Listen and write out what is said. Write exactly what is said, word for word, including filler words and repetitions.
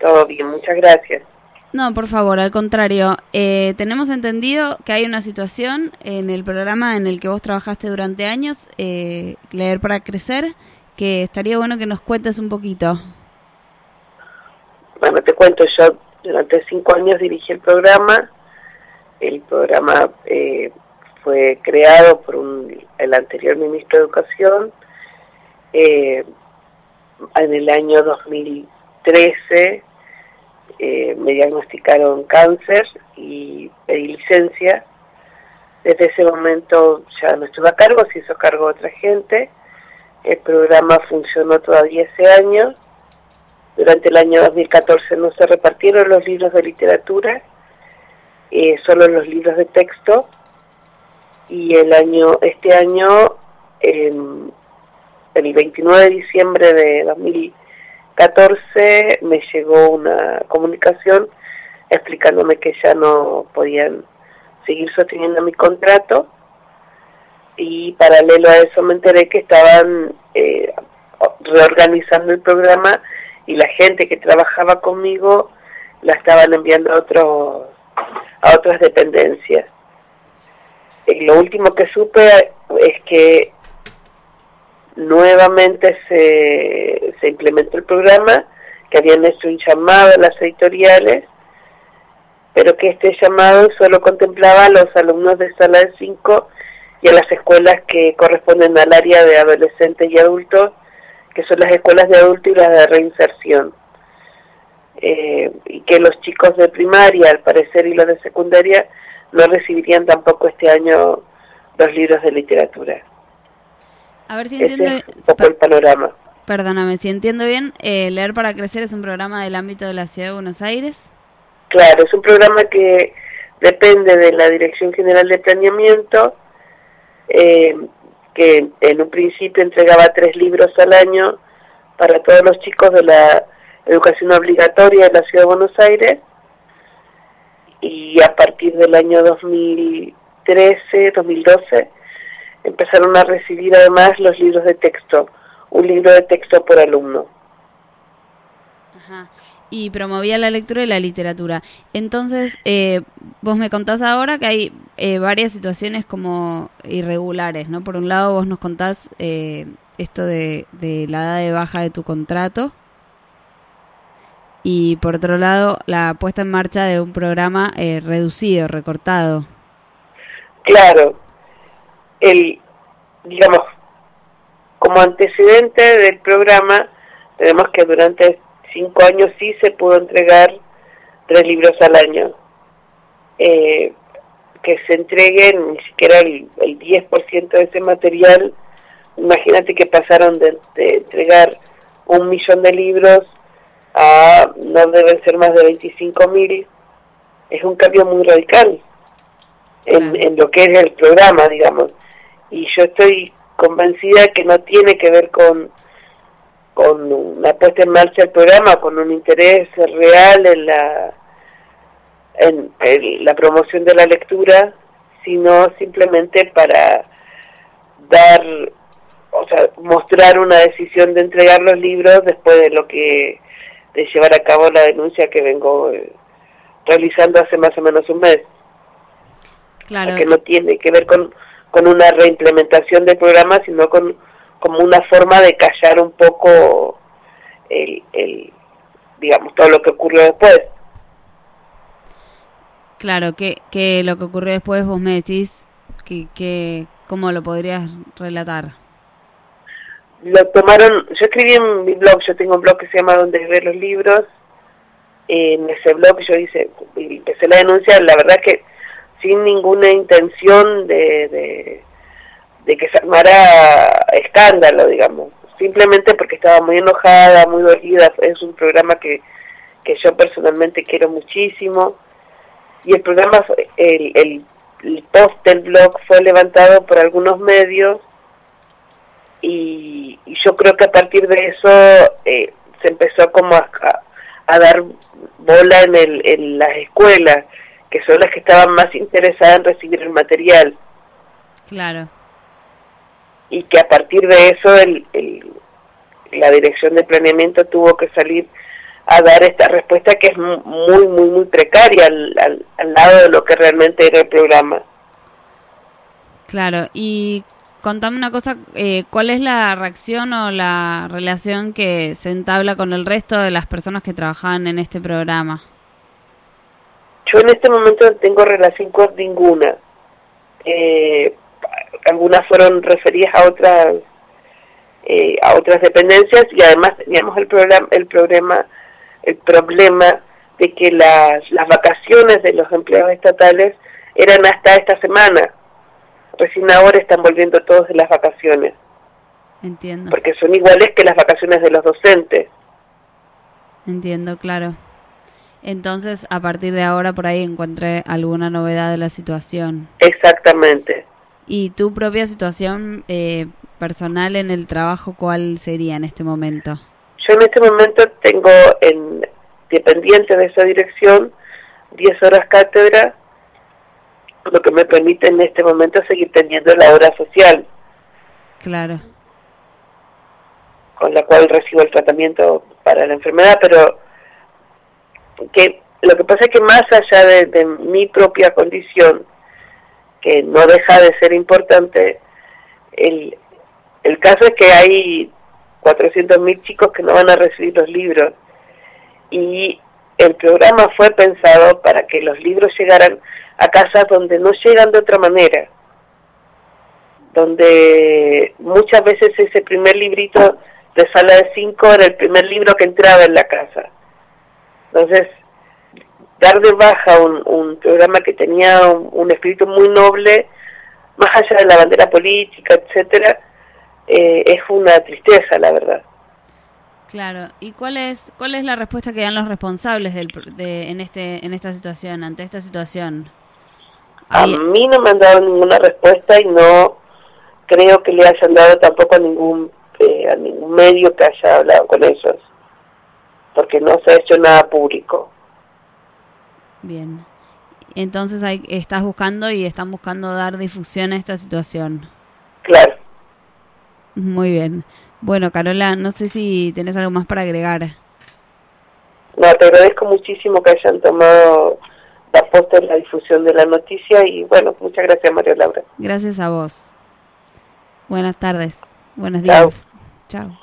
Todo bien, muchas gracias. No, por favor, al contrario. Eh, tenemos entendido que hay una situación en el programa en el que vos trabajaste durante años, eh, Leer para Crecer, que estaría bueno que nos cuentes un poquito. Bueno, te cuento, yo durante cinco años dirigí el programa. El programa eh, fue creado por un, el anterior ministro de Educación. Eh, en el año dos mil trece eh, me diagnosticaron cáncer y pedí licencia. Desde ese momento ya no estuve a cargo, se hizo cargo otra gente. El programa funcionó todavía ese año. Durante el año dos mil catorce no se repartieron los libros de literatura, eh, solo los libros de texto. Y el año, este año, eh, el veintinueve de diciembre de dos mil catorce, me llegó una comunicación explicándome que ya no podían seguir sosteniendo mi contrato, y paralelo a eso me enteré que estaban eh, reorganizando el programa y la gente que trabajaba conmigo la estaban enviando a otros a otras dependencias. Eh, lo último que supe es que nuevamente se, se implementó el programa, que habían hecho un llamado a las editoriales, pero que este llamado solo contemplaba a los alumnos de sala de cinco y a las escuelas que corresponden al área de adolescentes y adultos, que son las escuelas de adultos y las de reinserción. Eh, y que los chicos de primaria, al parecer, y los de secundaria no recibirían tampoco este año los libros de literatura. A ver si entiendo. Ese es un poco el panorama. Perdóname, si entiendo bien, eh, Leer para Crecer es un programa del ámbito de la Ciudad de Buenos Aires. Claro, es un programa que depende de la Dirección General de Planeamiento, eh, que en un principio entregaba tres libros al año para todos los chicos de la educación obligatoria de la Ciudad de Buenos Aires, y a partir del año dos mil trece, dos mil doce, empezaron a recibir además los libros de texto, un libro de texto por alumno. Ajá. Y promovía la lectura y la literatura. Entonces, eh, vos me contás ahora que hay eh, varias situaciones como irregulares, ¿no? Por un lado, vos nos contás eh, esto de, de la edad de baja de tu contrato, y por otro lado, la puesta en marcha de un programa eh, reducido, recortado. Claro, el, digamos, como antecedente del programa, tenemos que durante cinco años sí se pudo entregar tres libros al año. Eh, que se entreguen ni siquiera el, el diez por ciento de ese material. Imagínate que pasaron de, de entregar un millón de libros a no deben ser más de veinticinco mil. Es un cambio muy radical en, en lo que es el programa, digamos. Y yo estoy convencida que no tiene que ver con con una puesta en marcha del programa, con un interés real en la en, en la promoción de la lectura, sino simplemente para dar, o sea, mostrar una decisión de entregar los libros después de lo que de llevar a cabo la denuncia que vengo eh, realizando hace más o menos un mes. Claro. Que no tiene que ver con, con una reimplementación del programa, sino con como una forma de callar un poco el, el digamos, todo lo que ocurrió después. Claro, que, que lo que ocurrió después vos me decís, que, que ¿cómo lo podrías relatar? Lo tomaron, yo escribí en mi blog, yo tengo un blog que se llama Donde ver los libros. En ese blog yo hice, empecé la denuncia, la verdad que sin ninguna intención de, de, de que se armara escándalo, digamos, simplemente porque estaba muy enojada, muy dolida. Es un programa que, que yo personalmente quiero muchísimo, y el programa, el, el, el post del blog fue levantado por algunos medios, y, y yo creo que a partir de eso eh, se empezó como a, a dar bola en, el, en las escuelas, que son las que estaban más interesadas en recibir el material. Claro. Y que a partir de eso el, el, la Dirección de Planeamiento tuvo que salir a dar esta respuesta que es muy, muy, muy precaria al, al, al lado de lo que realmente era el programa. Claro, y contame una cosa, eh, ¿cuál es la reacción o la relación que se entabla con el resto de las personas que trabajaban en este programa? Yo en este momento no tengo relación con ninguna. Eh, algunas fueron referidas a otras eh, a otras dependencias, y además teníamos el programa el programa el problema de que las las vacaciones de los empleados estatales eran hasta esta semana. Recién ahora están volviendo todos de las vacaciones. Entiendo. Porque son iguales que las vacaciones de los docentes. Entiendo, claro. Entonces, a partir de ahora por ahí encontré alguna novedad de la situación. Exactamente. ¿Y tu propia situación eh, personal en el trabajo cuál sería en este momento? Yo en este momento tengo, en dependiente de esa dirección, diez horas cátedra, lo que me permite en este momento seguir teniendo la hora social. Claro. Con la cual recibo el tratamiento para la enfermedad, pero que lo que pasa es que más allá de, de mi propia condición, que no deja de ser importante, el, el caso es que hay cuatrocientos mil chicos que no van a recibir los libros, y el programa fue pensado para que los libros llegaran a casas donde no llegan de otra manera, donde muchas veces ese primer librito de sala de cinco era el primer libro que entraba en la casa. Entonces, dar de baja un, un programa que tenía un, un espíritu muy noble, más allá de la bandera política, etcétera, eh, es una tristeza, la verdad. Claro. ¿Y cuál es cuál es la respuesta que dan los responsables del, de, en este en esta situación, ante esta situación? A Ahí... mí no me han dado ninguna respuesta, y no creo que le hayan dado tampoco a ningún eh, a ningún medio que haya hablado con ellos, porque no se ha hecho nada público. Bien. Entonces hay, estás buscando y están buscando dar difusión a esta situación. Claro. Muy bien. Bueno, Carola, no sé si tenés algo más para agregar. No, te agradezco muchísimo que hayan tomado la posta en la difusión de la noticia, y bueno, muchas gracias, María Laura. Gracias a vos. Buenas tardes. Buenos días. Chao.